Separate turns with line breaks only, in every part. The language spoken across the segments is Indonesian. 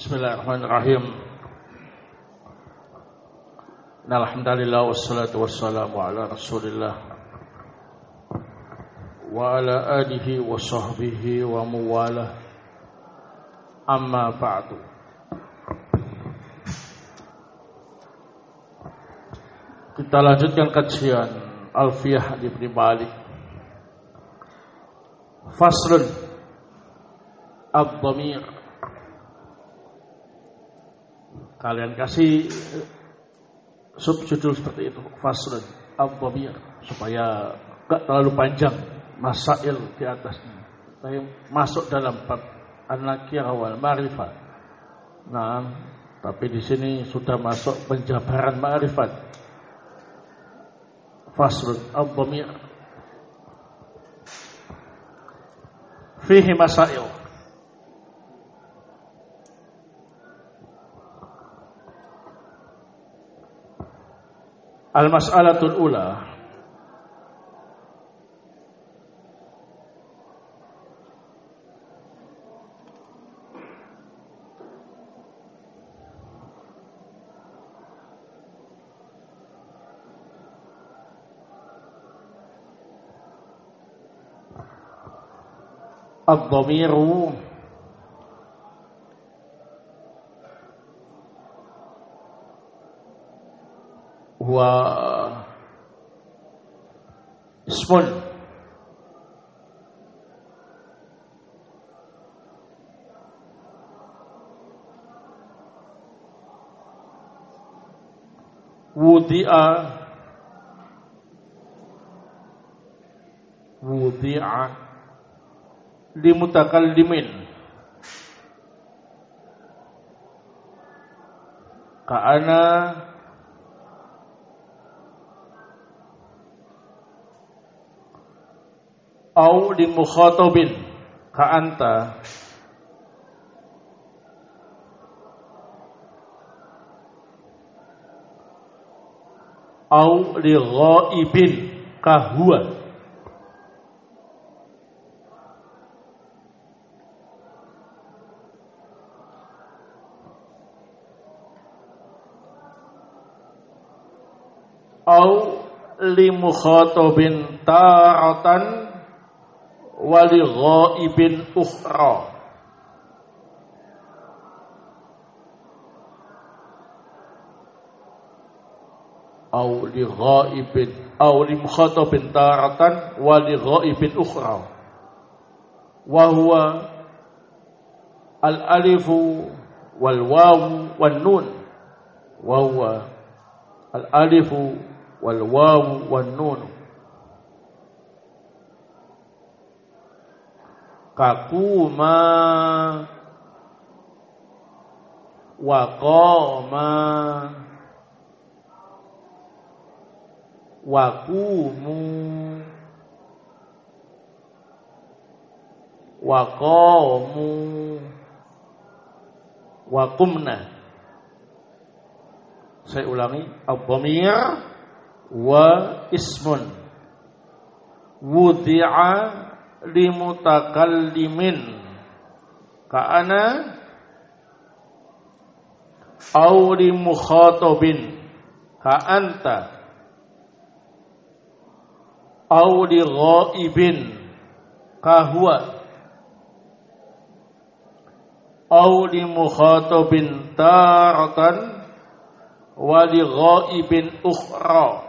Bismillahirrahmanirrahim. Alhamdulillah wassalatu wassalamu ala Rasulillah wa ala alihi wa sahbihi wa muwalah. Amma ba'du. Kita lanjutkan kajian Alfiyah Ibnu Malik. Faslun ad-dhamir. Kalian kasih subjudul seperti itu, faslun ad-dhamir, supaya enggak terlalu panjang masail di atasnya. Saya masuk dalam bab an-nakirah wal ma'rifah. Nah, tapi di sini sudah masuk penjabaran ma'rifat. Faslun ad-dhamir. Fihi masail. Al-mas'alatul ula, ad-dhamiru huwa ismun wudi'a limutakallimin ka'ana au li mukhatabin ka'anta au li ghaibin kahuwa au li mukhatabin taratan wali ghaibin ukhra. Au li ghaibin au li mukhatabin taratan wali ghaibin ukhra. Wa huwa al alifu wal wawu wan nun. Wa huwa al alifu wal wawu wan nun. Kakuma waqama waqumu waqamu waqumna. Saya ulangi, ad-dhamir wa ismun wudi'a limutakallimin ka'ana au li mukhatabin ka'anta au li ghaibin kahuwa au li mukhatabin taratan wa li ghaibin ukhra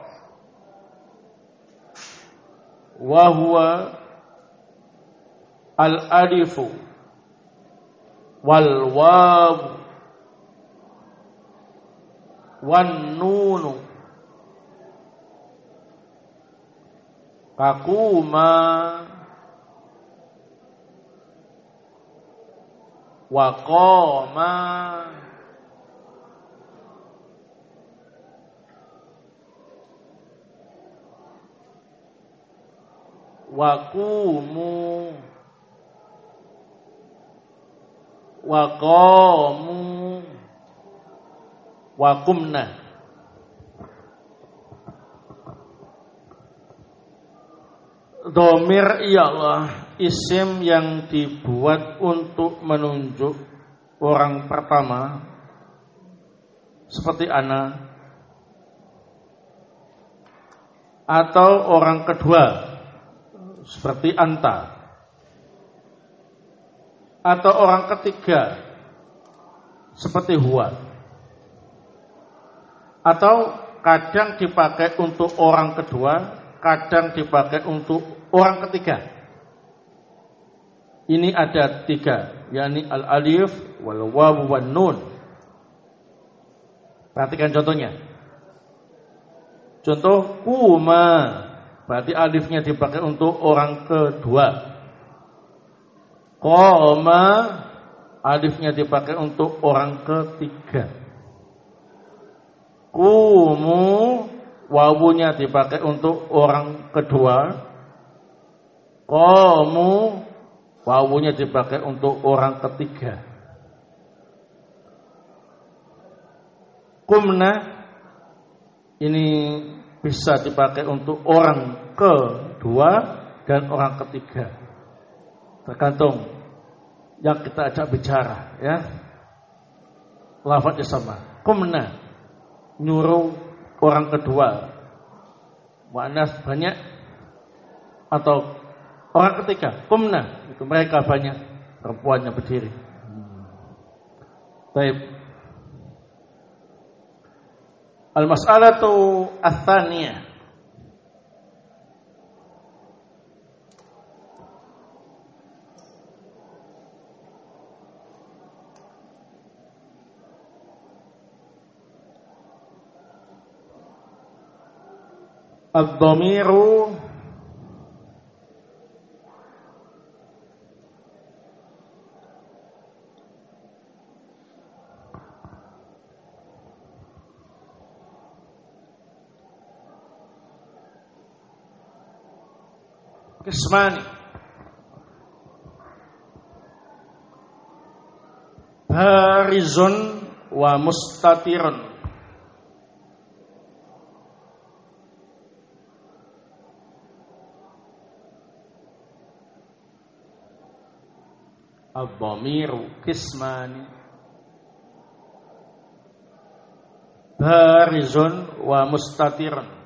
wa huwa al-alifu wal wawu wan nunu kakuma waqama waqumu waqamu waqumna. Dhamir ialah isim yang dibuat untuk menunjuk orang pertama seperti ana, atau orang kedua seperti anta, atau orang ketiga seperti huwa, atau kadang dipakai untuk orang kedua, kadang dipakai untuk orang ketiga. Ini ada 3, yakni al-alif, wal waw, wan nun. Perhatikan contohnya. Contoh kuma, berarti alifnya dipakai untuk orang kedua. Qoma, alifnya dipakai untuk orang ketiga. Kumu, wawunya dipakai untuk orang kedua. Qamu, wawunya dipakai untuk orang ketiga. Kumna, ini bisa dipakai untuk orang kedua dan orang ketiga. Tergantung yang kita ajak bicara, ya. Lafadznya sama. Kumna, nyuruh orang kedua. Mu'annas banyak atau orang ketiga. Kumna, itu mereka banyak, perempuannya berdiri. Baik. Al-mas'alatu ats-tsaniyah. Ad-dhamiru kismani, barizun wa mustatirun. Ad-dhamiru kismani, barizun wa mustatirun.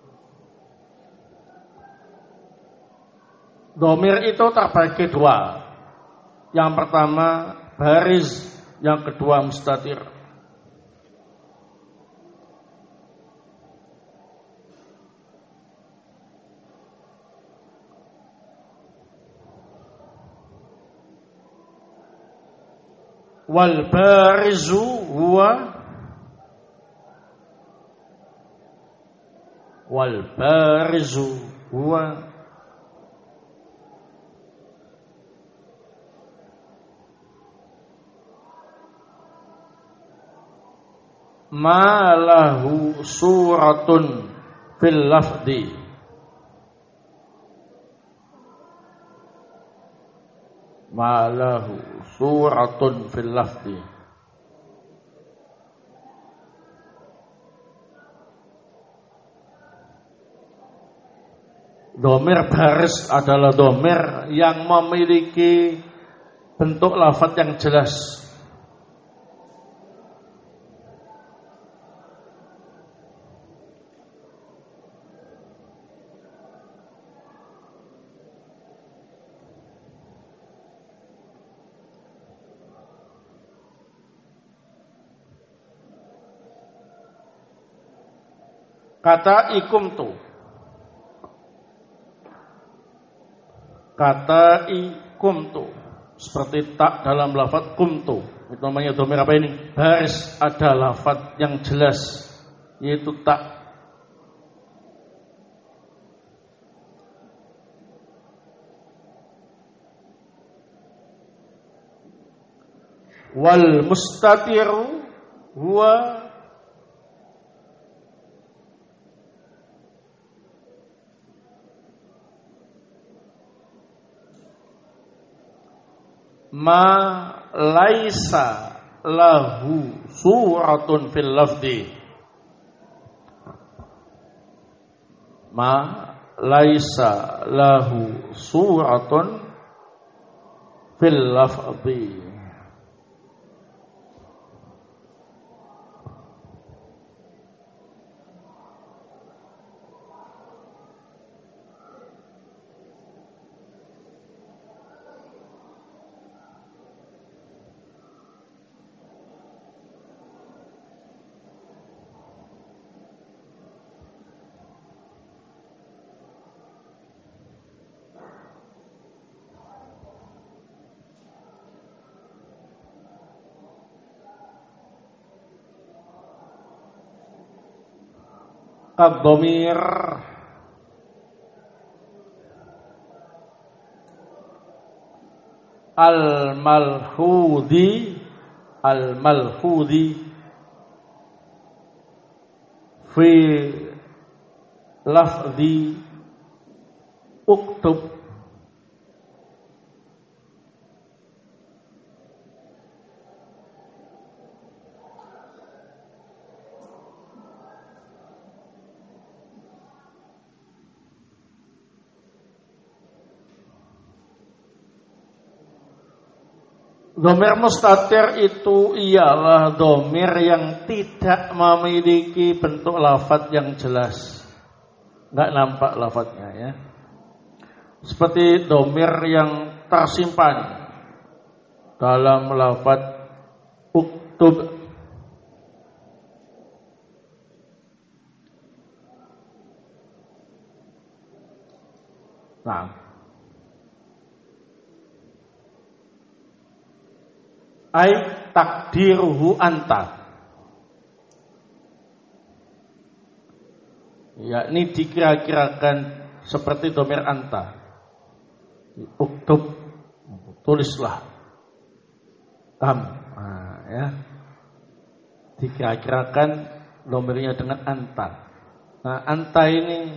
Dhamir itu terbagi 2. Yang pertama bariz, yang kedua mustatir. Wal barizu huwa ma lahu suratun fil lafdi, ma lahu suratun fil lafdi. Dhamir baris adalah dhamir yang memiliki bentuk lafadz yang jelas. Kata ikumtu, kata ikumtu seperti tak dalam lafadz kumtu. Itu namanya dhamir apa ini? Baris, ada lafadz yang jelas, yaitu tak. Wal mustatiru huwa ma laisa lahu suratun fil lafdi, ma laisa lahu suratun fil lafdi. Kadhamir al-malhudi fi lafzi uktub Dhamir mustatir itu ialah dhamir yang tidak memiliki bentuk lafadz yang jelas. Enggak nampak lafadznya ya. Seperti dhamir yang tersimpan dalam lafadz uktub. Nah, ai takdiruhu anta, yakni dikira-kirakan seperti dhamir anta. Uktub, tulislah. Ya. Dikira-kirakan dhamirnya dengan anta. Nah, anta ini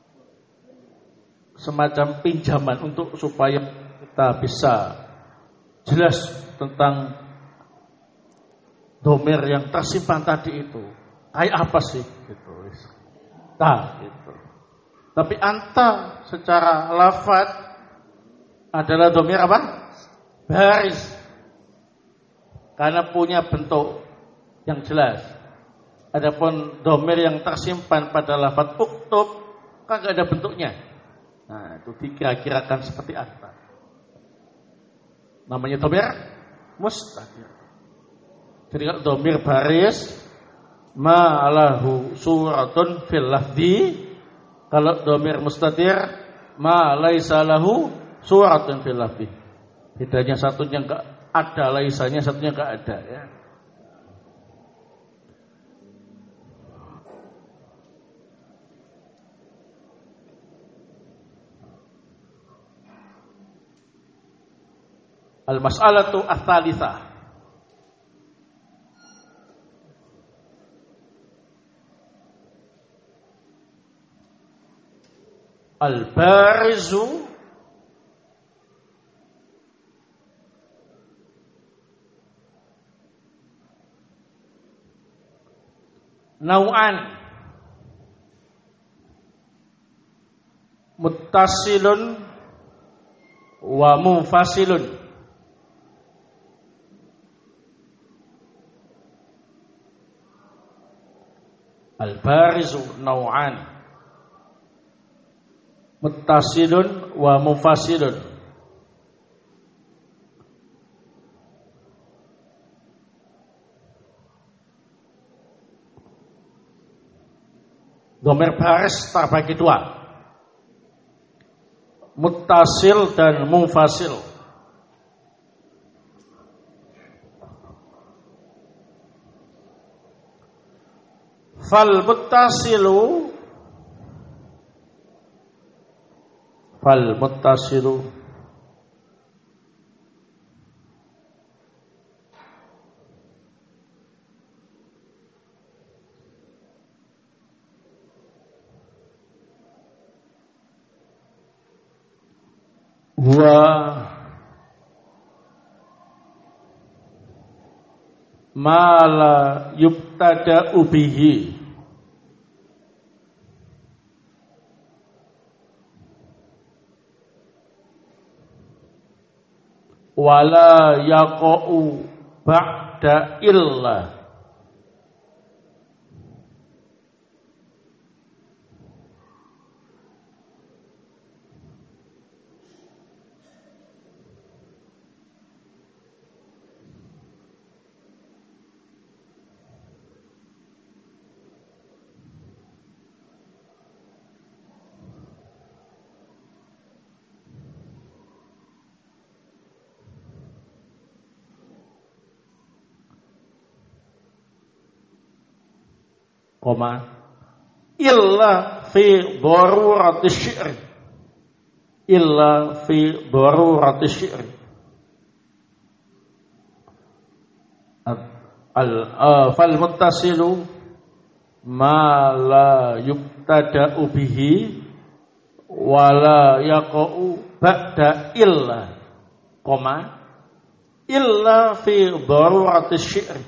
semacam pinjaman untuk supaya kita bisa jelas tentang dhamir yang tersimpan tadi itu kayak apa sih gitu. Gitu. Tapi anta secara lafadz adalah dhamir apa? Baris. Karena punya bentuk yang jelas. Adapun dhamir yang tersimpan pada lafadz uktub kagak ada bentuknya. Nah, itu dikira-kirakan seperti anta. Namanya dhamir mustatir. Jadi kalau dhamir baris ma lahu suratun fil lafzi, kalau dhamir mustatir ma laisa lahu suratun fil lafzi. Bedanya satunya enggak ada laisanya, satunya enggak ada ya. Al-mas'alatu ats-tsalitsah. Al-barizu nau'an muttasilun wa munfasilun. Al-barizu nau'an muttasilun wa munfasilun. Dhamir baris terbagi dua, muttasil dan munfasil. Fal muttasilu huwa ma la yubtada'u bihi wala yaqa'u ba'da illa. Koma illa fi darurati syi'ri, illa fi darurati syi'ri. Fal muttasilu ma la yubtada'u bihi wa la yaqa'u ba'da illa koma illa fi darurati syi'ri.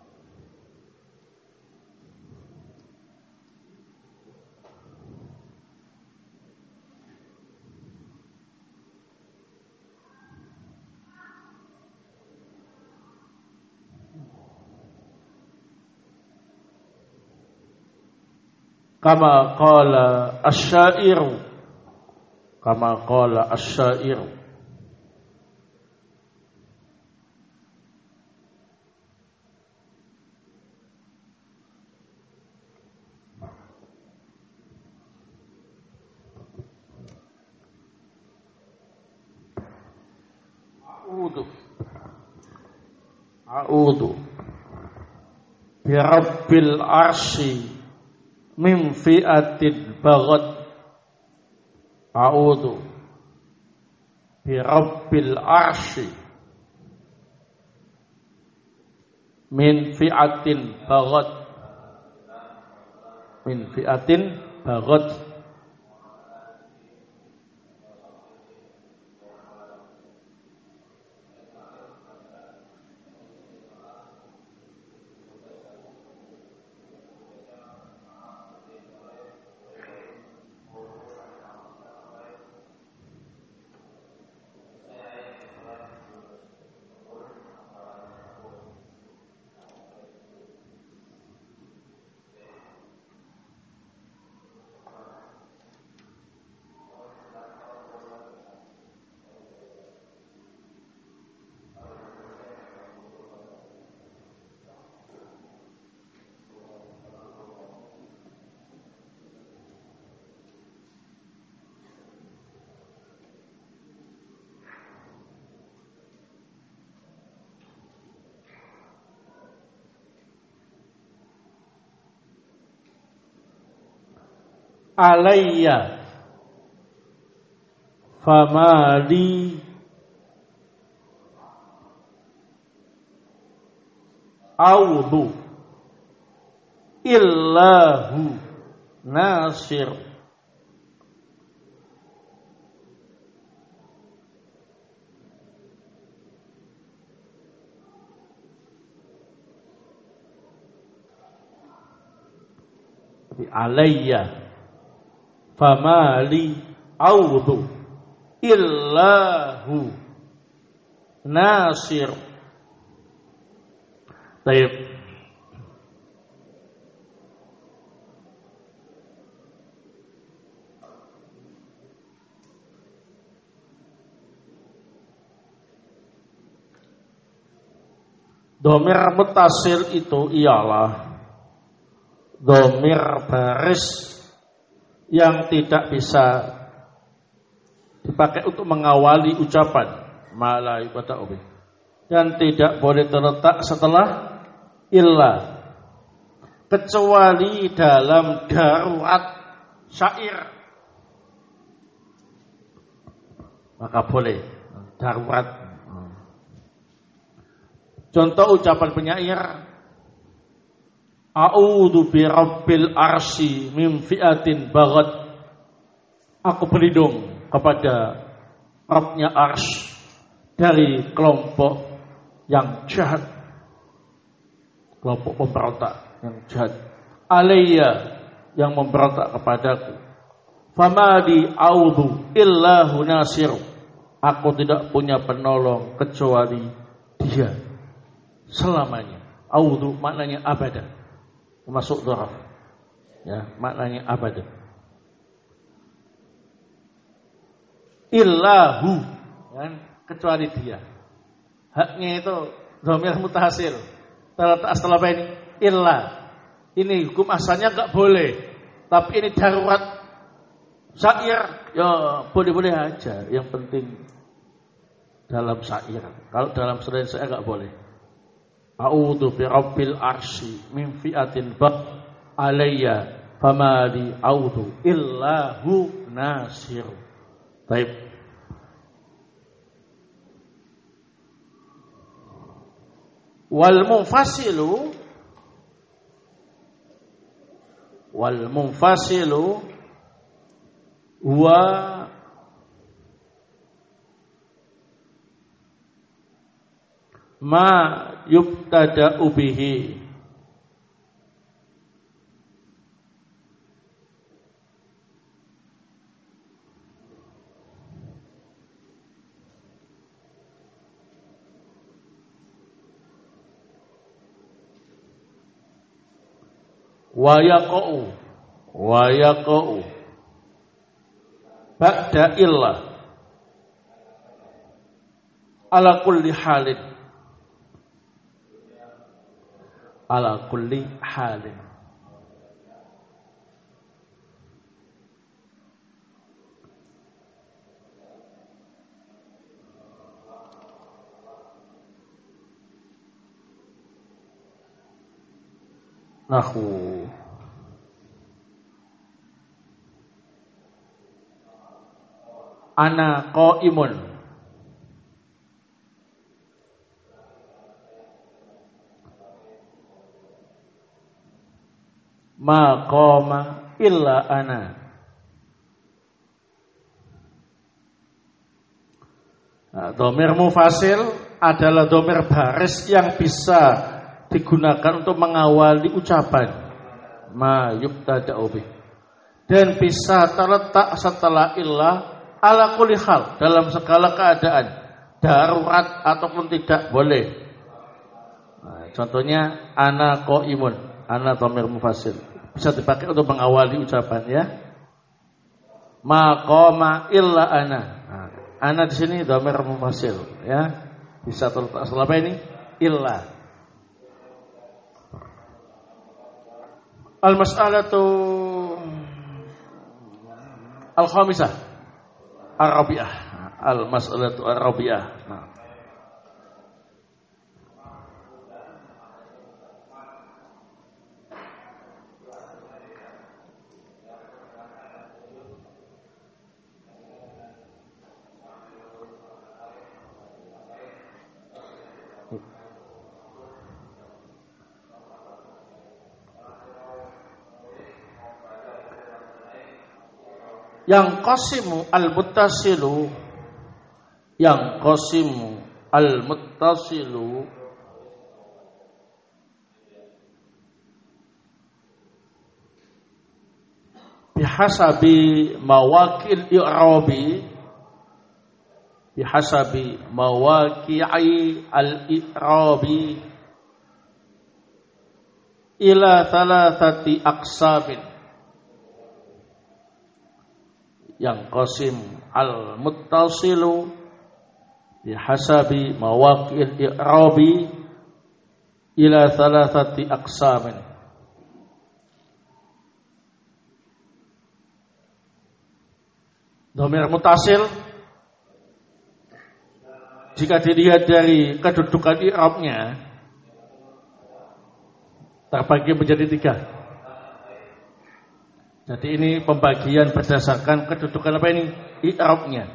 Kama qala asy-syairu, kama qala asy-syairu. A'udhu bi rabbil arsy min fi'atin baghat. A'udhu bi rabbil arsy min fi'atin baghat, min fi'atin baghat. Alayya famali a'udhu illahu nasir. Alayya famali a'udhu illahu nasir. Baik. Dhamir muttasil itu ialah dhamir baris yang tidak bisa dipakai untuk mengawali ucapan mala yubtada'u bih, dan tidak boleh terletak setelah illa kecuali dalam darurat syair, maka boleh darurat. Contoh ucapan penyair, a'udzu bi rabbil arsy min fi'atin baghat. Aku berlindung kepada Rabbnya Arsy dari kelompok yang jahat, kelompok pemberontak yang jahat. Alayya, yang memberontak kepadaku. Famadi a'udzu illahu nasir. Aku tidak punya penolong kecuali Dia selamanya. A'udzu maknanya abadan, masuk dzaraf, ya, maknanya abadan. Illahu, kan, kecuali Dia. Haknya itu dhamir mutasil, terletak setelah apa ini? Illa. Ini hukum asalnya enggak boleh, tapi ini darurat syair, ya boleh-boleh aja. Yang penting dalam syair. Kalau dalam selain syair enggak boleh. A'udzu bi rabbil arsy min fi'atin baq alayya fama li audu illa hu nasir. Baik. Wal munfasilu huwa ma yubtada'u bihi wa yaqa'u ba'da illa ala kulli halin nahu ana qaimun ma qama illa ana. Dhamir mufasil adalah dhamir baris yang bisa digunakan untuk mengawali ucapan ma yubtada'u bih, dan bisa terletak setelah illah ala kulli hal, dalam segala keadaan, darurat ataupun tidak boleh. Contohnya ana qaimun, ana dhamir mufasil bisa dipakai untuk mengawali ucapan ya. Ma qama illa ana. Ana di sini dhamir mufasil ya. Bisa terletak setelah apa ini? Illa. Al-mas'alatu al-khamisah ar-rabi'ah. Al-mas'alatu ar-rabi'ah. Yang qasimu al-muttasilu bihasabi mawaqil i'rabi bihasabi mawaqi'i al-i'rabi ila thalathati aqsamin. Yang qasim al-muttasilu bihasabi mawaqi'il i'rabi ila thalathati aqsamin. Dhamir muttasil jika dilihat dari kedudukan i'rabnya terbagi menjadi 3. Jadi ini pembagian berdasarkan kedudukan apa ini? I'rabnya.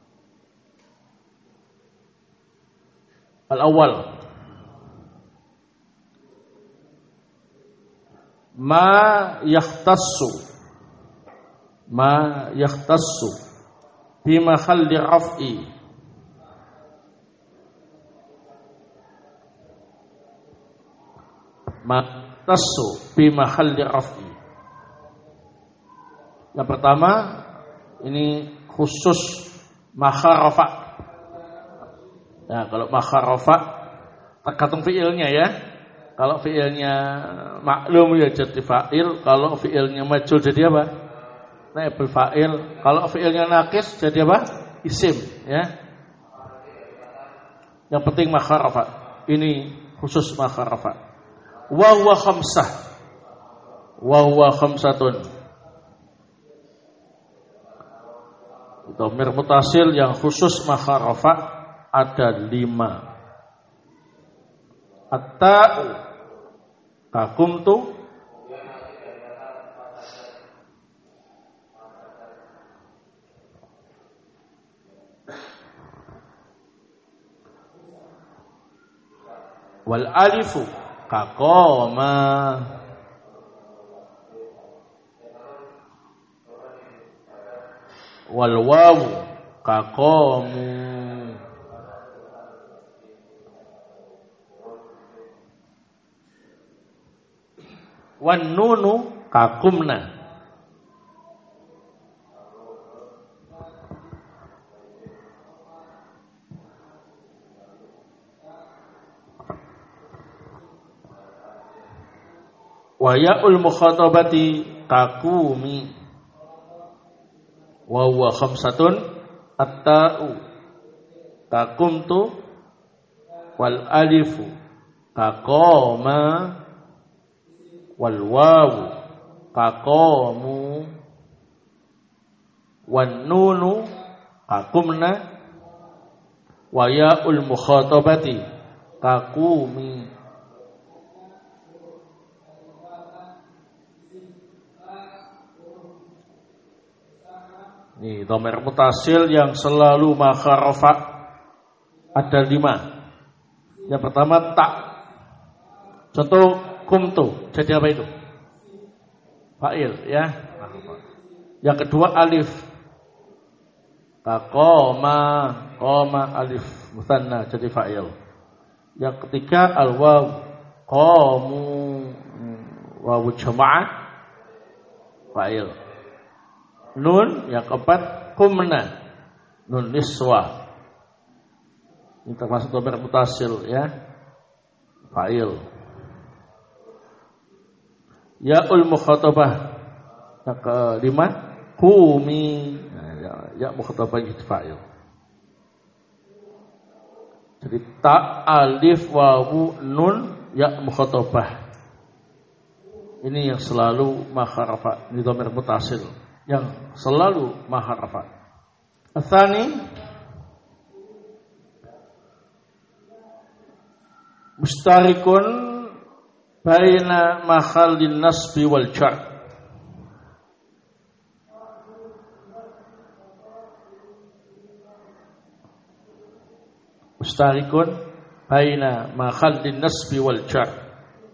Al-awwal ma yahtassu bi mahalli raf'i ma yahtassu bi mahalli raf'i. Yang pertama ini khusus makharafa. Nah, kalau makharafa tergantung fiilnya ya. Kalau fiilnya maklum ya jadi fa'il, kalau fiilnya majhul jadi apa? Naibul fa'il. Kalau fiilnya naqis jadi apa? Isim ya. Yang penting makharafa. Ini khusus makharafa. Wa huwa khamsatun. Dhamir muttasil yang khusus makharafa ada 5. At-ta'u kakumtu Wal alifu kaqama. Wal wawu kaqamu. Wan nunu kakumna. Wa ya'ul mukhatabati takumi. Wa huwa khamsatun at-ta'u takumtu wal alifu taqama wal wawu taqamu wan nunu taqumna wa ya'ul mukhatabati taqumi. Ini dhamir mutasil yang selalu makharofa ada 5. Yang pertama tak. Contoh kumtu, jadi apa itu? Fa'il ya. Yang kedua alif. Qoma, qoma alif musanna jadi fa'il. Yang ketiga al-waw, qamu wawu jama'ah fa'il. Nun yang keempat kumna, nun niswa. Ini termasuk dhamir mutasil ya. Fa'il. Ya'ul mukhatabah yang kelima kumi. Ya mukhatabah itu fa'il. Jadi ta alif wawu nun ya mukhatabah. Ini yang selalu makharafa, ini dhamir mutasil yang selalu maharafat. Atsani mustarikun baina mahallin nasbi wal jar. Mustarikun baina mahallin nasbi wal jar.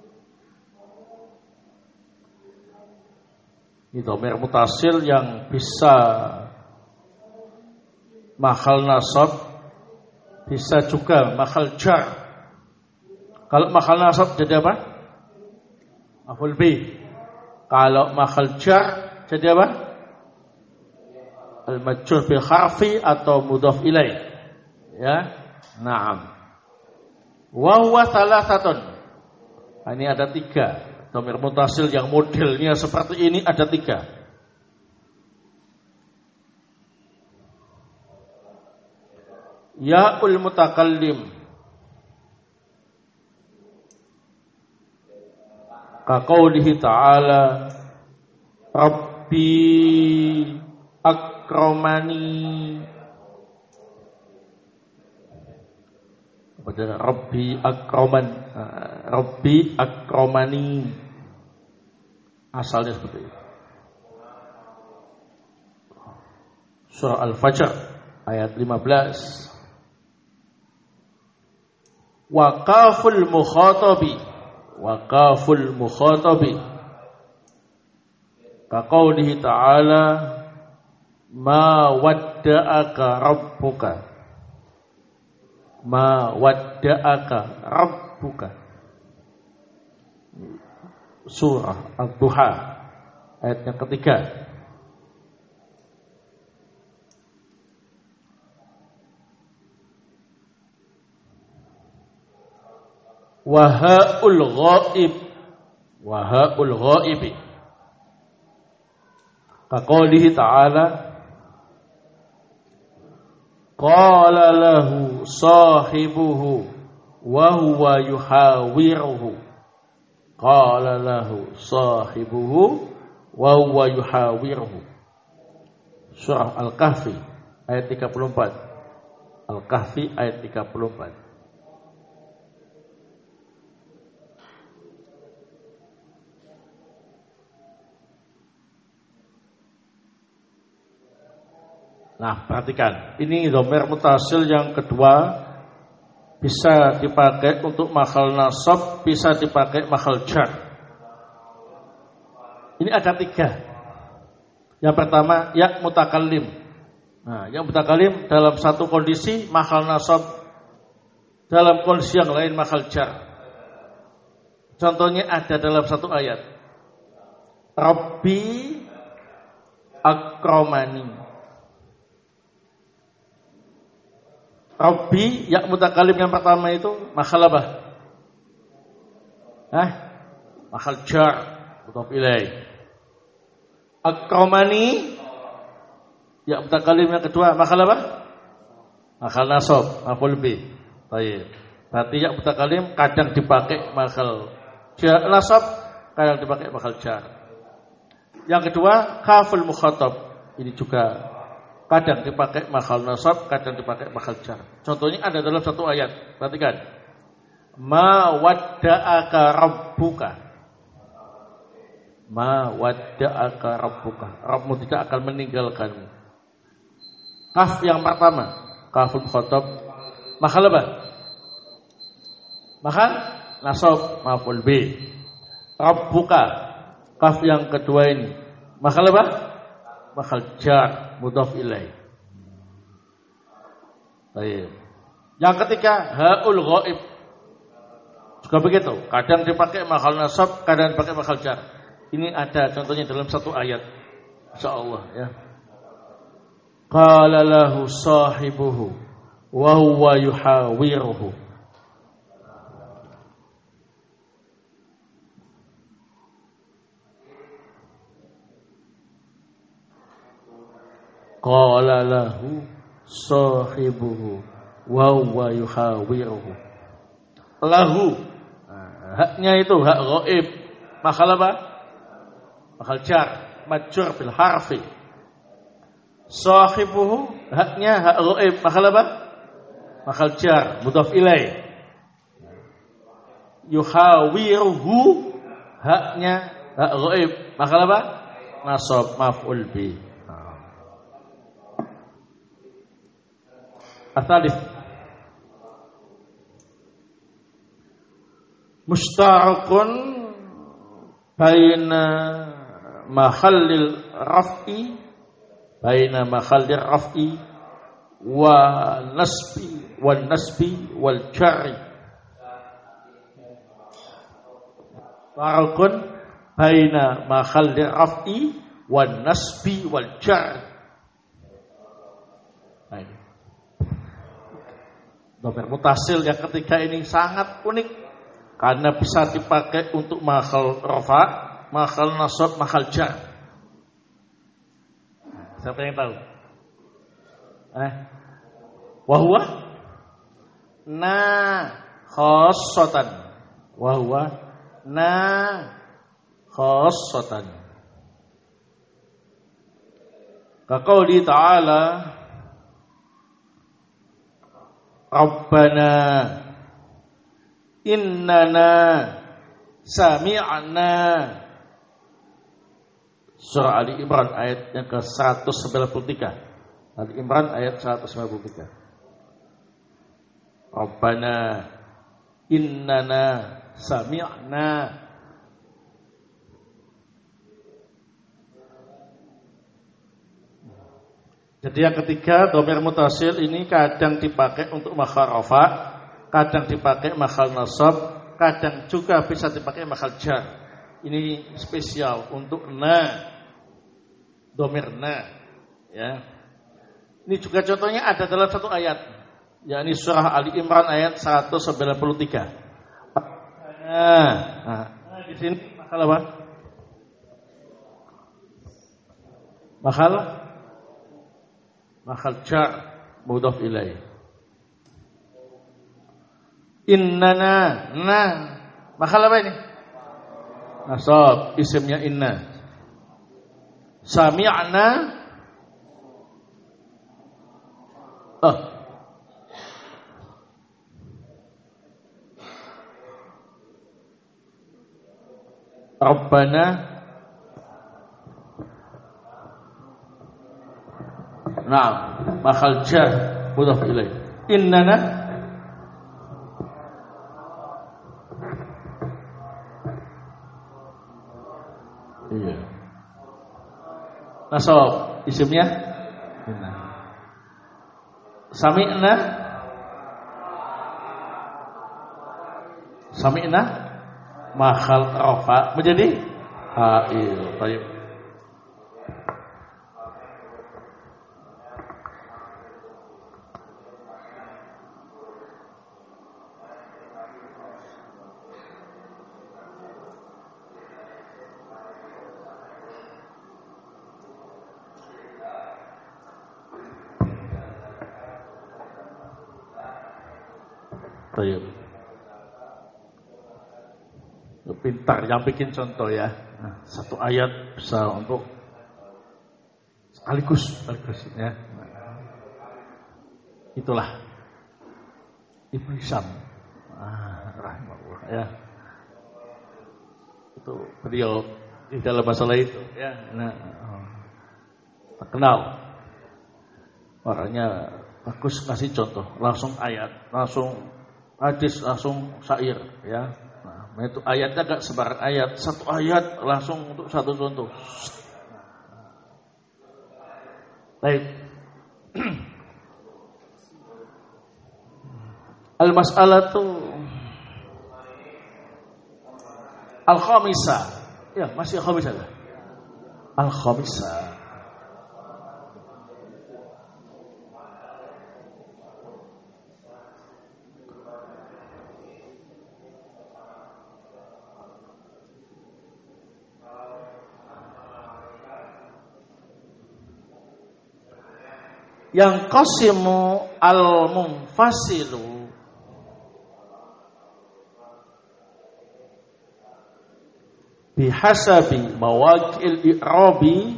Ini dhamir mutasil yang bisa mahal nasab, bisa juga mahal jar. Kalau mahal nasab jadi apa? Maf'ul bih. Kalau mahal jar jadi apa? Al-majrur bil harfi atau mudhaf ilaih. Ya, na'am. Wa huwa thalathatun. Ini ada 3. Dhamir mutasil yang modelnya seperti ini ada 3. Ya'ul mutakallim kaqaulihi ta'ala Rabbi akramani. Rabbi akraman, Rabbi akramani, asalnya seperti itu. Surah Al-Fajr ayat 15. Waqaful mukhatabi, waqaful mukhatabi kaqaulihi ta'ala ma wadda'aka rabbuka, ma wadda'aka rabbuka. Surah Ad-Duha ayat yang ketiga. Wahaul ghaib, wahaul ghaibi kaqaulihi ta'ala qala lahu sahibuhu wa huwa yuhawiruhu, qala lahu sahibuhu wa huwa yuhawiruhu. Surah Al-Kahfi ayat 34. Al-Kahfi ayat 34. Nah, perhatikan. Ini dhamir mutasil yang kedua bisa dipakai untuk mahal nasab, bisa dipakai mahal jar. Ini ada 3. Yang pertama, ya mutakallim. Nah, yang mutakallim dalam satu kondisi mahal nasab, dalam kondisi yang lain mahal jar. Contohnya ada dalam satu ayat. Rabbi akramani. Rabbi ya mutakallim yang pertama itu mahal apa? Mahal jar, mudhaf ilaih. Akramani ya mutakallim yang kedua mahal apa? Mahal nasab, maf'ul bih. Baik. Berarti ya mutakallim kadang dipakai mahal jar nasab, kadang dipakai mahal jar. Yang kedua kaful mukhatab. Ini juga kadang dipakai mahal nasab, kadang dipakai mahal jar. Contohnya ada dalam satu ayat. Perhatikan. Ma wadda'aka rabbuka. Ma wadda'aka rabbuka. Rabbmu tidak akan meninggalkanmu. Kaf yang pertama, kaful mukhatab. Mahal apa? Mahal nasab, maf'ul bih. Rabbuka. Kaf yang kedua ini mahal apa? Mahal jar, mudhaf ilaih. Baik. Yang ketiga haul ghaib. Juga begitu, kadang dipakai mahal nasab, kadang dipakai mahal jar. Ini ada contohnya dalam satu ayat. Insyaallah ya. Qala lahu sahibuhu wa huwa yuhawiruhu. Qala lahu sahibuhu wa huwa yuhawiruhu. Lahu, haknya itu hak ghaib. Mahal apa? Mahal jar, majrur bil harfi. Sahibuhu, haknya hak ghaib. Mahal apa? Mahal jar, mudhaf ilaih. Yuhawiruhu, haknya hak ghaib. Mahal apa? Nasab, maf'ul bih. Atsalits mustarakun baina mahallil raf'i wa nasbi wal jarri. Mustarakun baina mahallil raf'i wa nasbi wal jarri. Dhamir mutasil yang ketiga ini sangat unik karena bisa dipakai untuk mahal rafa, mahal nasab, mahal jar. Siapa yang tahu? Wahwa na khassatan. Wahwa na khassatan. Kaqouli ta'ala Rabbana innana sami'na. Surah Ali Imran ayat yang ke-193. Ali Imran ayat 193. Rabbana innana sami'na. Jadi yang ketiga, dhamir mutasil ini kadang dipakai untuk mahal rafa, kadang dipakai mahal nasab, kadang juga bisa dipakai mahal jar. Ini spesial untuk na, dhamir na, ya. Ini juga contohnya ada dalam satu ayat, yakni surah Ali Imran ayat 193. Nah, di sini mahal apa? Mahal jar, mudhaf ilaih. Innana, na, mahal apa ini? Nasab, isimnya inna. Sami'na, Rabbana Naam, mahal jar mudhaf ilaih. Innana Nasab isimnya inna. Sami'na mahal rafa menjadi fa'il. Baik. Baik. Pintar yang bikin contoh ya. Nah, satu ayat bisa untuk sekaligus ya. Itulah Ibnu Hisham. Rahimahullah ya. Itu beliau di dalam masalah itu ya. Nah, terkenal. Orangnya bagus ngasih contoh, langsung ayat, langsung hadis, langsung syair ya. Nah, itu ayatnya agak sebarang ayat, satu ayat langsung untuk satu contoh. Baik. Al-mas'alatu al-khamisah. Ya, masih al-khamisah. Al-khamisah. Yang qasimu al-munfasilu bihasabi mawaqil i'rabi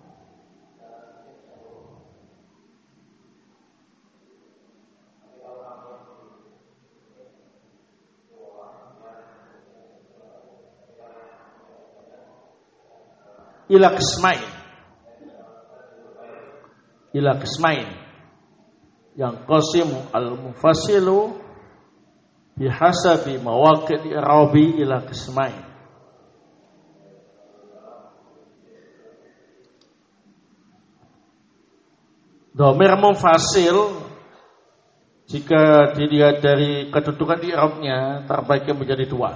ila qismain yang qasimu al-mufassilu bihasabi mawaqil i'rabi ila qismain. Dhamir munfasil jika dilihat dari kedudukan i'rabnya terbagi menjadi dua.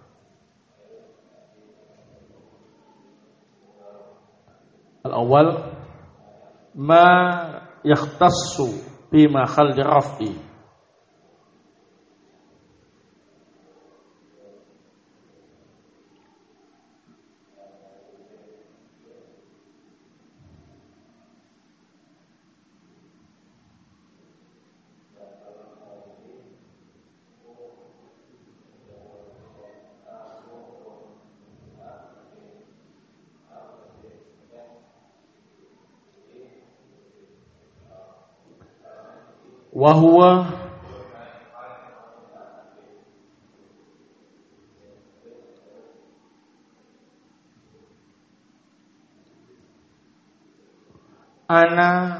Al-awwal ma yakhtassu bi mahall raf'i, wa huwa ana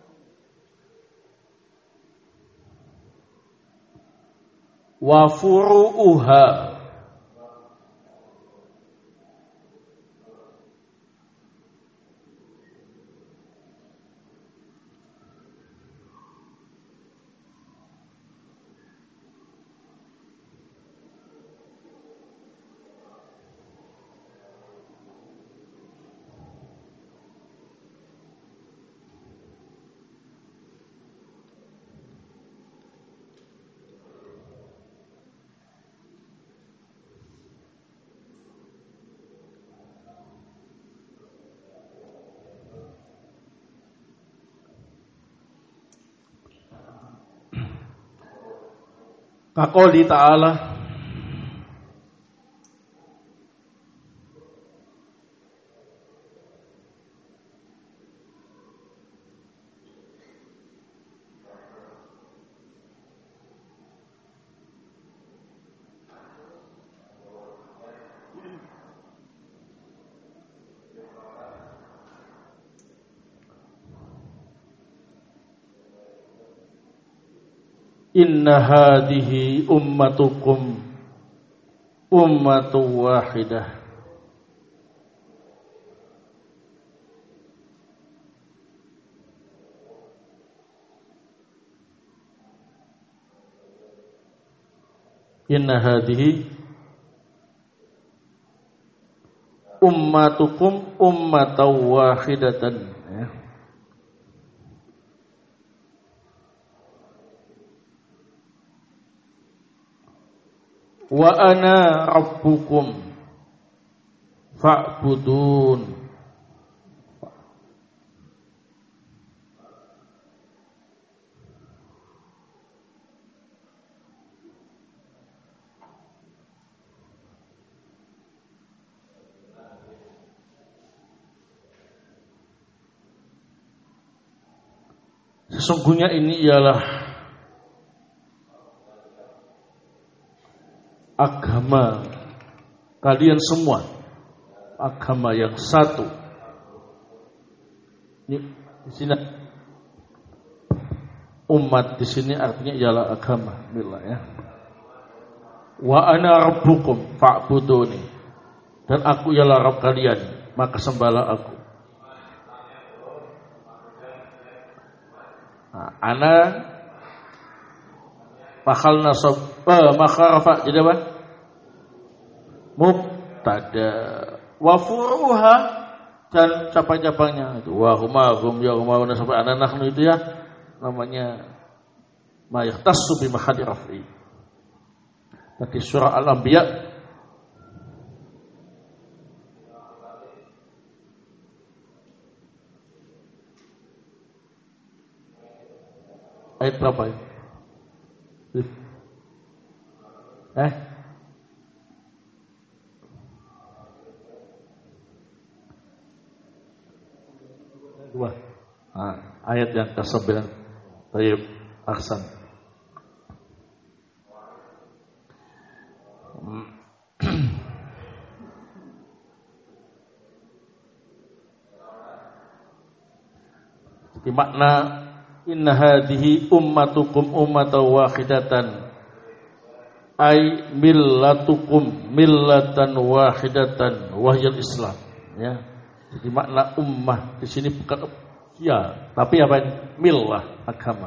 wa furu'uha. Kaqouli ta'ala inna hadhihi ummatukum ummatu wahidah inna hadhihi ummatukum ummatan wahidatan, ya. Wa ana rabbukum fa'budun. Sesungguhnya ini ialah agama kalian semua, agama yang satu. Ini di sini umat di sini artinya ialah agama, billah, ya. Wa ana rabbukum fa'buduni, dan aku ialah Rabb kalian, maka sembahlah aku. Nah, ana mahal nasab, maka rafa jadi apa? Mubtada. Wa furuha, dan cabang-cabangnya itu wa huma hum ya huma sampai ana nahnu itu, ya, namanya ma yahtassu bi mahalli raf'i. Tadi surah Al-Anbiya ayat berapa ya? Dua. Ayat yang ke-9. Tayyib, ahsan. Di makna inna hadhihi ummatukum ummatan wahidatan, ay millatukum millatan wahidatan wahyal Islam, ya. Jadi makna ummah di sini bukan ya, tapi apa? Millah, agama.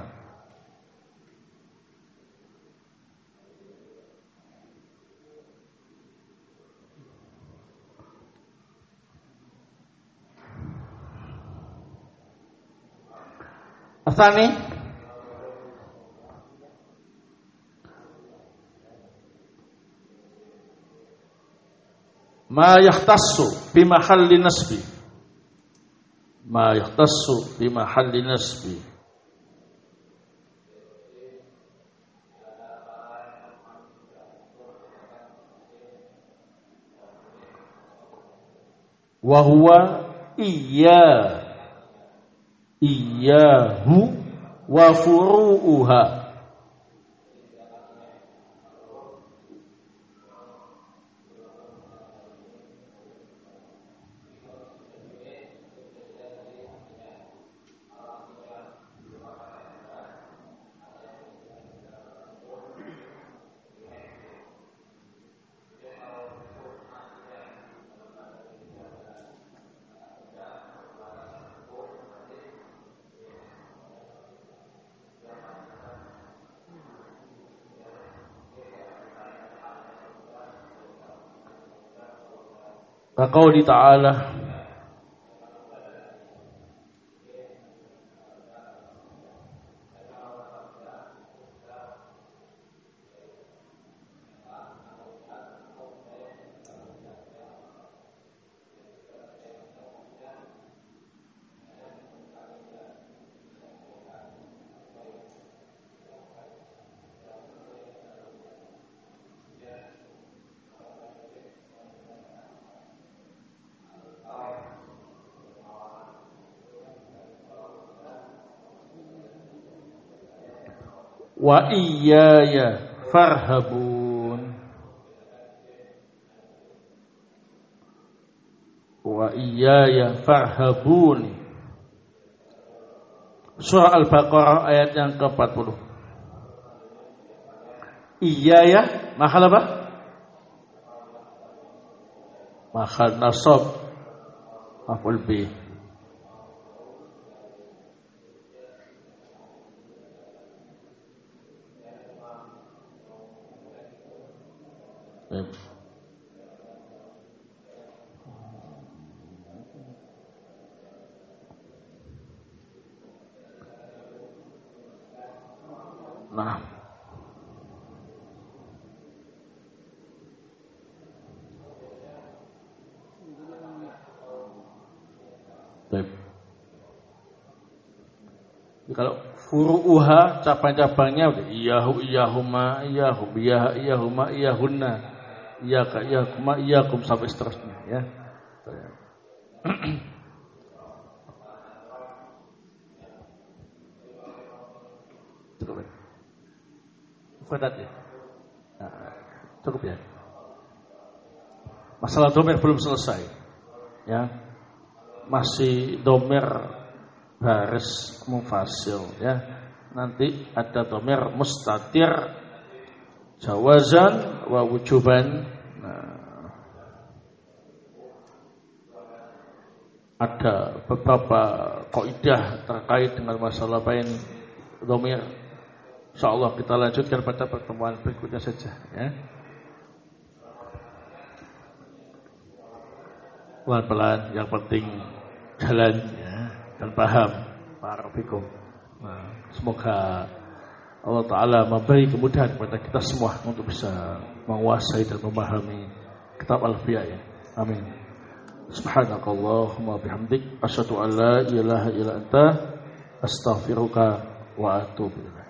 Asani ma yahtassu bi mahalli nasbi, ma yahtassu bi mahalli nasbi, wa huwa iyyahu wa furu'uha. Kaqauli ta'ala wa iyaya farhabun, wa iyaya farhabun. Surah Al-Baqarah ayat yang ke-40. Iyaya mahal apa? Mahal nasab maf'ul bih. Baik. Nah, baik. Kalau furu'uha cabang-cabangnya udah iyahu iyahuma iyahum iyahuma iyahunna iyaka iyakuma iyakum sampai seterusnya ya. Cukup ya. Fadat ya. Nah, cukup ya. Masalah domir belum selesai ya. Masih domir baris mufasil ya. Nanti ada domir mustatir jawazan wa wujuban. Nah, ada beberapa kaidah terkait dengan masalah bain domir. Insyaallah kita lanjutkan pada pertemuan berikutnya saja ya. Pelan-pelan, yang penting jalan ya, dan paham. Barakallahu. Nah, semoga Allah Ta'ala memberi kemudahan kepada kita semua untuk bisa menguasai dan memahami kitab Al-Fiya ya. Amin. Subhanakallahumma bihamdik asyhadu an la ilaha illa anta astaghfiruka wa atubu ilaik.